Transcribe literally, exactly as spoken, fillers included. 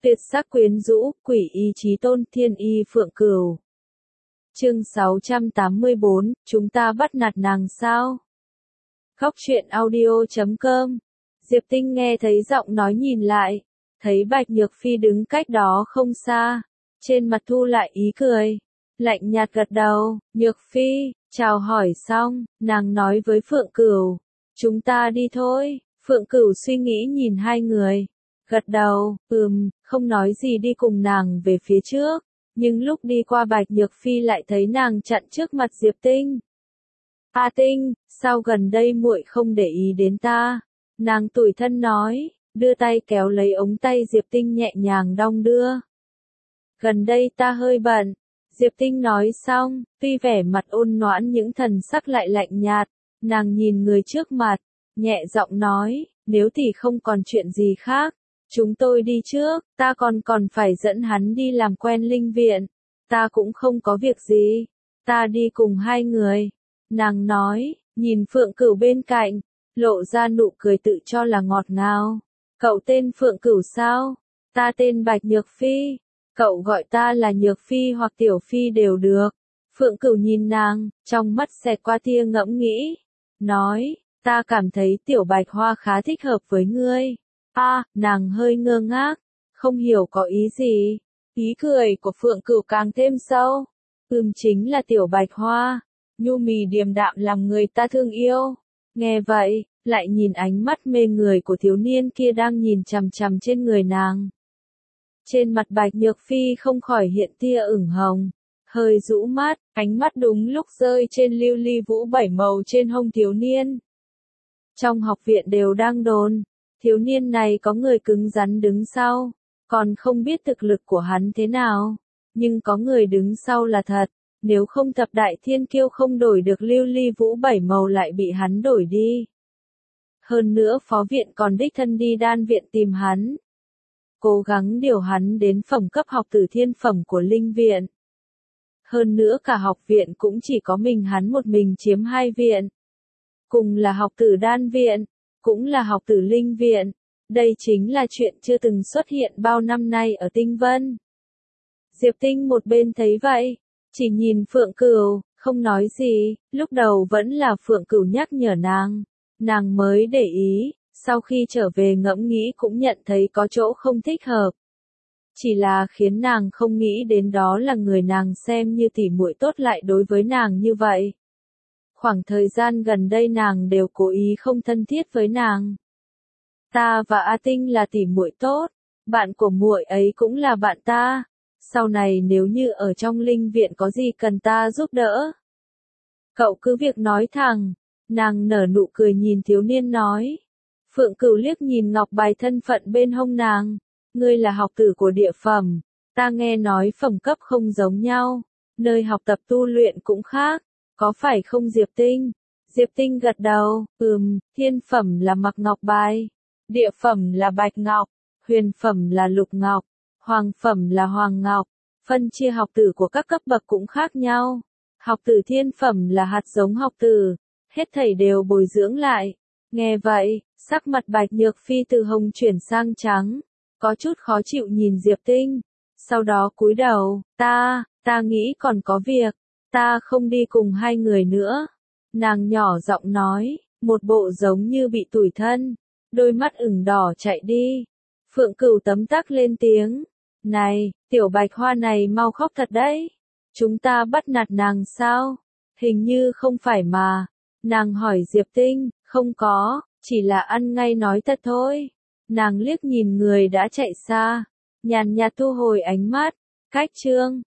Tuyệt sắc quyến rũ, quỷ y chí tôn, thiên y phượng cửu. Chương sáu trăm tám mươi bốn, chúng ta bắt nạt nàng sao? Khóc chuyện audio chấm com. Diệp Tinh nghe thấy giọng nói nhìn lại, thấy Bạch Nhược Phi đứng cách đó không xa, trên mặt thu lại ý cười, lạnh nhạt gật đầu. Nhược Phi, chào hỏi xong, nàng nói với Phượng Cửu, chúng ta đi thôi. Phượng Cửu suy nghĩ nhìn hai người, gật đầu, ừm, không nói gì đi cùng nàng về phía trước, nhưng lúc đi qua Bạch Nhược Phi lại thấy nàng chặn trước mặt Diệp Tinh. A Tinh, sao gần đây muội không để ý đến ta? Nàng tủi thân nói, đưa tay kéo lấy ống tay Diệp Tinh nhẹ nhàng đong đưa. Gần đây ta hơi bận. Diệp Tinh nói xong, tuy vẻ mặt ôn noãn những thần sắc lại lạnh nhạt, nàng nhìn người trước mặt, nhẹ giọng nói, nếu tỷ không còn chuyện gì khác, chúng tôi đi trước, ta còn còn phải dẫn hắn đi làm quen linh viện, ta cũng không có việc gì, ta đi cùng hai người. Nàng nói, nhìn Phượng Cửu bên cạnh, lộ ra nụ cười tự cho là ngọt ngào. Cậu tên Phượng Cửu sao? Ta tên Bạch Nhược Phi. Cậu gọi ta là Nhược Phi hoặc Tiểu Phi đều được. Phượng Cửu nhìn nàng, trong mắt xẹt qua tia ngẫm nghĩ. Nói, ta cảm thấy Tiểu Bạch Hoa khá thích hợp với ngươi. A, à, nàng hơi ngơ ngác, không hiểu có ý gì. Ý cười của Phượng Cửu càng thêm sâu. Ừm, chính là Tiểu Bạch Hoa. Nhu mì điềm đạm làm người ta thương yêu. Nghe vậy, lại nhìn ánh mắt mê người của thiếu niên kia đang nhìn chằm chằm trên người nàng. Trên mặt Bạch Nhược Phi không khỏi hiện tia ửng hồng, hơi rũ mắt, ánh mắt đúng lúc rơi trên lưu ly vũ bảy màu trên hông thiếu niên. Trong học viện đều đang đồn, thiếu niên này có người cứng rắn đứng sau, còn không biết thực lực của hắn thế nào, nhưng có người đứng sau là thật. Nếu không thập đại thiên kiêu không đổi được lưu ly vũ bảy màu lại bị hắn đổi đi. Hơn nữa phó viện còn đích thân đi đan viện tìm hắn. Cố gắng điều hắn đến phẩm cấp học tử thiên phẩm của linh viện. Hơn nữa cả học viện cũng chỉ có mình hắn một mình chiếm hai viện. Cùng là học tử đan viện, cũng là học tử linh viện. Đây chính là chuyện chưa từng xuất hiện bao năm nay ở Tinh Vân. Diệp Tinh một bên thấy vậy, chỉ nhìn Phượng Cửu, không nói gì, lúc đầu vẫn là Phượng Cửu nhắc nhở nàng, nàng mới để ý, sau khi trở về ngẫm nghĩ cũng nhận thấy có chỗ không thích hợp. Chỉ là khiến nàng không nghĩ đến đó là người nàng xem như tỉ muội tốt lại đối với nàng như vậy. Khoảng thời gian gần đây nàng đều cố ý không thân thiết với nàng. Ta và A Tinh là tỉ muội tốt, bạn của muội ấy cũng là bạn ta. Sau này nếu như ở trong linh viện có gì cần ta giúp đỡ, cậu cứ việc nói thẳng. Nàng nở nụ cười nhìn thiếu niên nói. Phượng Cửu liếc nhìn ngọc bài thân phận bên hông nàng. Ngươi là học tử của địa phẩm, ta nghe nói phẩm cấp không giống nhau, nơi học tập tu luyện cũng khác, có phải không Diệp Tinh? Diệp Tinh gật đầu, ừm, thiên phẩm là mặc ngọc bài, địa phẩm là bạch ngọc, huyền phẩm là lục ngọc, hoàng phẩm là hoàng ngọc. Phân chia học tử của các cấp bậc cũng khác nhau. Học tử thiên phẩm là hạt giống học tử, hết thảy đều bồi dưỡng lại. Nghe vậy, sắc mặt Bạch Nhược Phi từ hồng chuyển sang trắng, có chút khó chịu nhìn Diệp Tinh. Sau đó cúi đầu, ta, ta nghĩ còn có việc, ta không đi cùng hai người nữa. Nàng nhỏ giọng nói, một bộ giống như bị tủi thân, đôi mắt ửng đỏ chạy đi. Phượng Cửu tấm tắc lên tiếng. Này, Tiểu Bạch Hoa này mau khóc thật đấy. Chúng ta bắt nạt nàng sao? Hình như không phải mà. Nàng hỏi Diệp Tinh, không có, chỉ là ăn ngay nói thật thôi. Nàng liếc nhìn người đã chạy xa, nhàn nhạt thu hồi ánh mắt. Cách chương